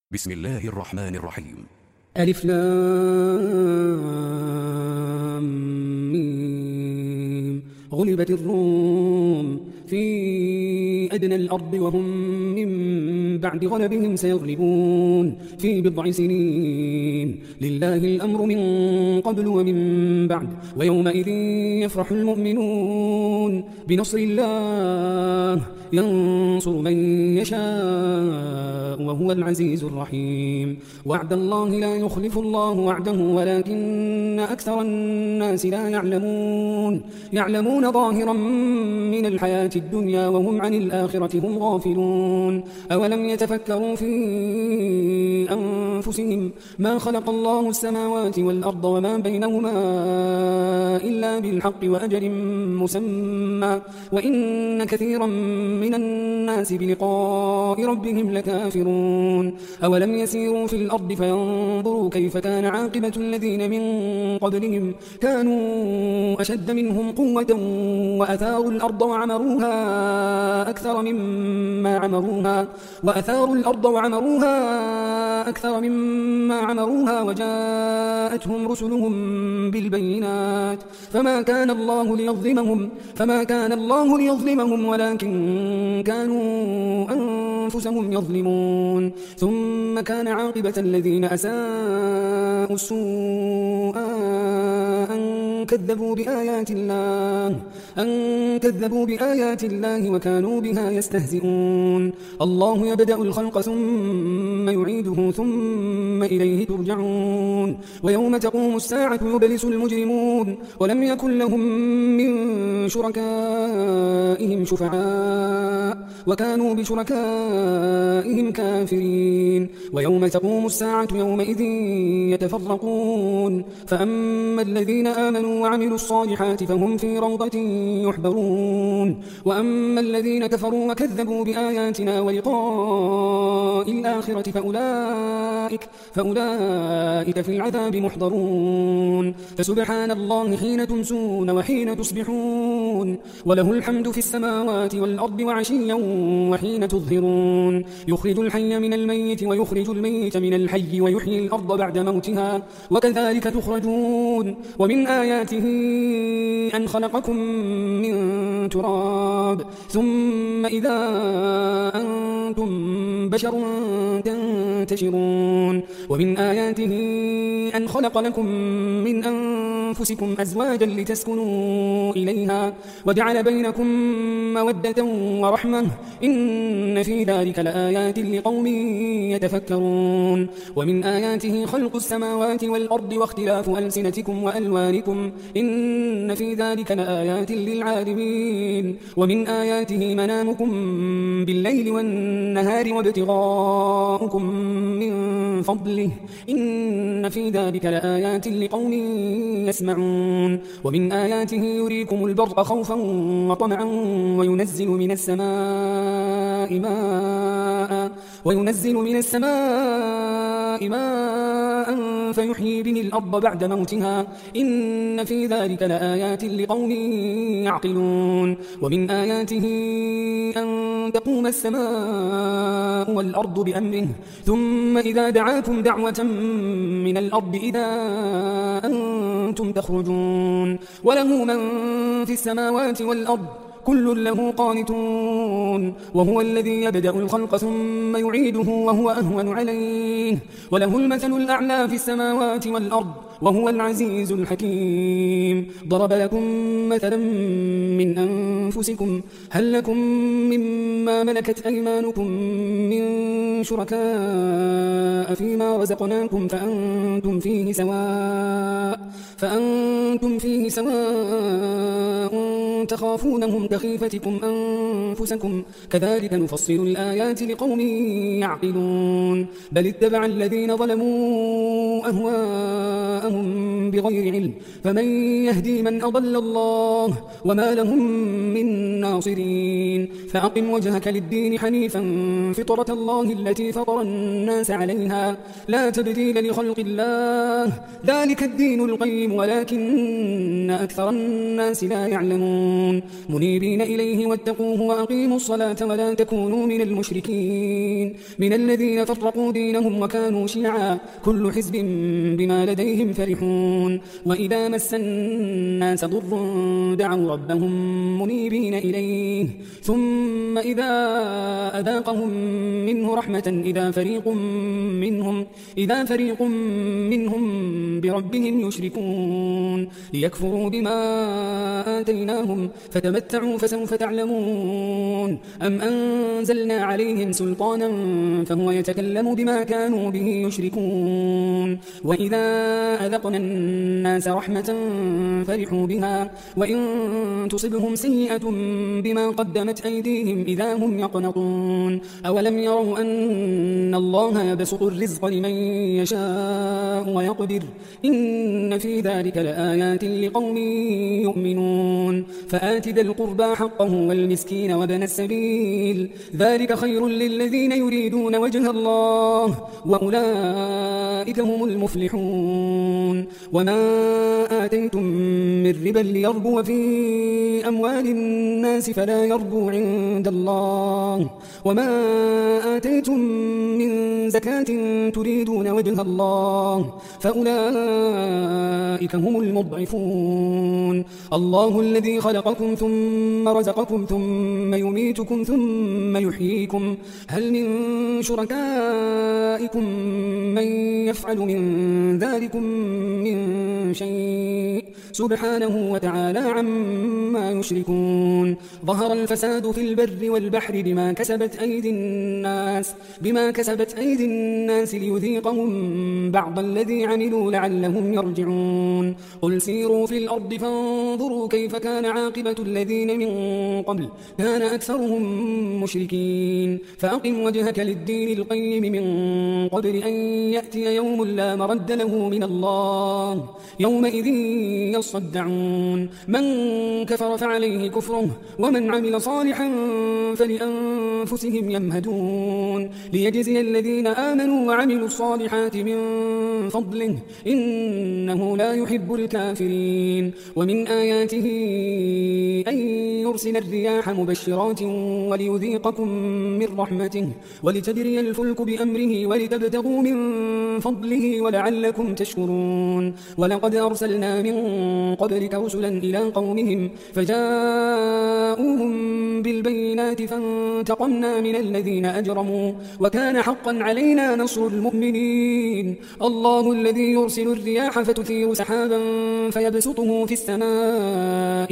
بسم الله الرحمن الرحيم. ألف لام ميم. غلبت الروم في أدنى الأرض وهم من بعد غلبهم سيغلبون في بضع سنين. لله الأمر من قبل ومن بعد ويومئذ يفرح المؤمنون بنصر الله ينصر من يشاء وهو العزيز الرحيم. وعد الله لا يخلف الله وعده ولكن أكثر الناس لا يعلمون ظاهرا من الحياة الدنيا وهم عن الآخرة هم غافلون. أولم يتفكروا في أنفسهم ما خلق الله السماوات والأرض وما بينهما إلا بالحق وأجل مسمى وإن كثيرا من الناس بلقاء ربهم لكافرون. أولم يسيروا في الأرض فينظروا كيف كان عاقبة الذين من قبلهم كانوا أشد منهم قوة وأثاروا الأرض وعمروها أكثر مما عمروها وجاءتهم رسلهم بالبينات فما كان الله ليظلمهم ولكن كانوا أنفسهم يظلمون. ثم كان عاقبة الذين أساءوا السوء أن كذبوا بآيات الله وكانوا بها يستهزئون. الله يبدأ الخلق ثم يعيده ثم إليه ترجعون. ويوم تقوم الساعة يبلس المجرمون ولم يكن لهم من شركائهم شفعاء وكانوا بشركائهم كافرين. ويوم تقوم الساعة يومئذ يتفرقون فأما الذين آمنوا وعملوا الصالحات فهم في روضة يحبرون وأما الذين كفروا وكذبوا بآياتنا ولقاء الآخرة فأولئك في العذاب محضرون. فسبحان الله حين تمسون وحين تصبحون وله الحمد في السماوات والأرض وعشيا وحين تظهرون. يخرج الحي من الميت ويخرج الميت من الحي ويحيي الأرض بعد موتها وكذلك تخرجون. ومن آياته أن خلقكم من تراب ثم إذا أنتم بشر تنتشرون. ومن آياته أن خلق لكم من أنفسكم أزواجا لتسكنوا إليها وجعل بينكم مودة ورحمة إن في ذلك لآيات لقوم يتفكرون. ومن آياته خلق السماوات والأرض واختلاف ألسنتكم وألوانكم إن في ذلك لآيات للعالمين. ومن آياته منامكم بالليل والنهار وابتغاؤكم من فضله إن في ذلك لآيات لقوم يسمعون. ومن آياته يريكم البرق خوفا وطمعا وينزل من السماء ماء فيحيي به الأرض بعد موتها إن في ذلك لآيات لقوم يعقلون. ومن آياته أن تقوم السماء والأرض بأمره ثم إذا دعاكم دعوة من الأرض إذا أنتم تخرجون. وله من في السماوات والأرض كل له قانتون وهو الذي يبدأ الخلق ثم يعيده وهو أهون عليه وله المثل الأعلى في السماوات والأرض وهو العزيز الحكيم. ضرب لكم مثلا من أنفسكم هل لكم مما ملكت أيمانكم من شركاء فيما رزقناكم فأنتم فيه سواء تخافونهم كخيفتكم أنفسكم كذلك نفصل الآيات لقوم يعقلون. بل اتبع الذين ظلموا أهواءهم بغير علم فمن يهدي من أضل الله وما لهم من ناصرين. فأقم وجهك للدين حنيفا فطرة الله التي فطر الناس عليها لا تبديل لخلق الله ذلك الدين القيم ولكن أكثر الناس لا يعلمون. تفلحون منيبين إليه واتقوه وأقيموا الصلاة ولا تكونوا من المشركين من الذين فرقوا دينهم وكانوا شيعا كل حزب بما لديهم فرحون وإذا مس الناس ضر دعوا ربهم منيبين إليه ثم إذا أذاقهم منه رحمة إذا فريق منهم بربهم يشركون ليكفروا بما آتيناهم فتمتعوا فسوف تعلمون أم أنزلنا عليهم سلطانا فهو يتكلم بما كانوا به يشركون وإذا أذقنا الناس رحمة فرحوا بها وإن تصبهم سيئة بما قدمت أيديهم إذا هم يقنطون أولم يروا أن الله يبسط الرزق لمن يشاء ويقدر إن في ذلك لآيات لقوم يؤمنون فآت ذا القربى حقه والمسكين وابن السبيل ذلك خير للذين يريدون وجه الله وأولئك هم المفلحون وما آتيتم من ربا ليربو في أموال الناس فلا يربو عند الله وما آتيتم من زكاة تريدون وجه الله فأولئك هم المضعفون الله الذي خلقكم ثم رزقكم ثم يميتكم ثم يحييكم هل من شركائكم من يفعل من ذلكم من شيء سبحانه وتعالى عما يشركون ظهر الفساد في البر والبحر بما كسبت أيدي الناس ليذيقهم بعض الذي عملوا لعلهم يرجعون قل سيروا في الأرض فانظروا كيف كان عاقبة الذين من قبل كان أكثرهم مشركين فأقم وجهك للدين القيم من قبل أن يأتي يوم لا مرد له من الله يومئذ يصدعون من كفر فعليه كفره ومن عمل صالحا فلأنفسهم يمهدون ليجزي الذين آمنوا وعملوا الصالحات من فضله إنه لا يحب الكافرين ومن آياته أن يرسل الرياح مبشرات وليذيقكم من رحمته ولتجري الفلك بأمره ولتبتغوا من فضله ولعلكم تشكرون ولقد أرسلنا من قبلك رسلا إلى قومهم فجاءوهم بالبينات فانتقمنا من الذين أجرموا وكان حقا علينا نصر المؤمنين الله الذي يرسل الرياح فتثير سحابا فيبسطه في السماء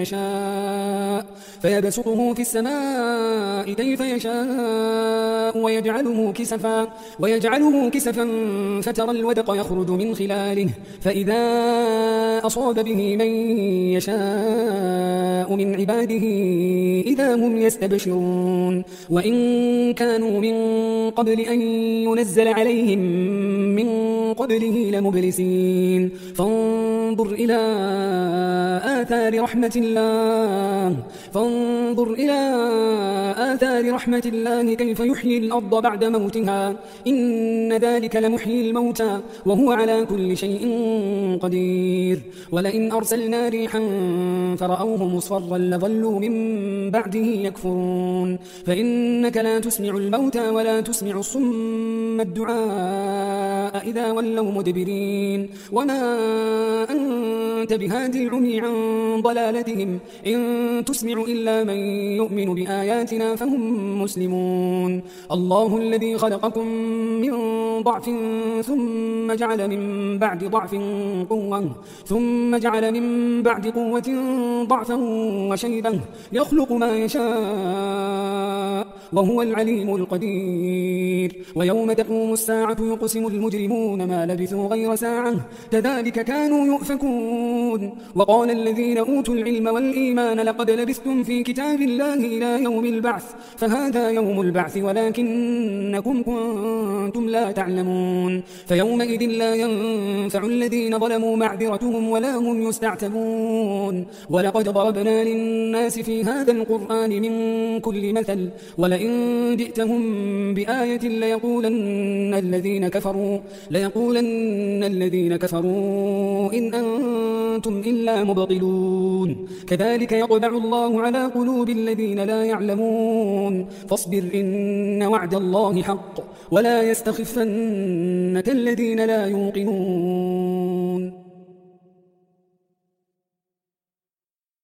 كيف يشاء ويجعله كسفا فترى الودق يخرج من خلاله فإذا أصاب به من يشاء من عباده إذا هم يستبشرون وإن كانوا من قبل أن ينزل عليهم من قبله لمبلسين فانظر إلى آثار رحمة الله كيف يحيي الأرض بعد موتها إن ذلك لمحيي الموتى وهو على كل شيء قدير ولئن أرسلنا ريحا فرأوه مصفرا لظلوا من بعده يكفرون فإنك لا تسمع الموتى ولا تسمع الصم الدعاء إذا ولوا مدبرين وما أنت بهادي العمي عن ضلالتهم إن تسمع إلا من يؤمن بآياتنا فهم مسلمون الله الذي خلقكم من ضعف ثم جعل من بعد ضعف قوة ثم جعل من بعد قوة ضعفا وشيبا يخلق ما يشاء وهو العليم القدير ويوم تقوم الساعة يقسم المجرمون ما لبثوا غير ساعة كذلك كانوا يؤفكون وقال الذين أوتوا العلم والإيمان لقد لبثتم في كتاب الله إلى يوم البعث فهذا يوم البعث ولكنكم كنتم لا تعلمون يعلمون فيومئذ لا ينفع الذين ظلموا معذرتهم ولا هم يستعتبون ولقد ضربنا للناس في هذا القرآن من كل مثل ولئن جئتهم بآية ليقولن الذين كفروا إن أنتم إلا مبطلون كذلك يطبع الله على قلوب الذين لا يعلمون فاصبر إن وعد الله حق ولا يستخفنك الذين لا يوقنون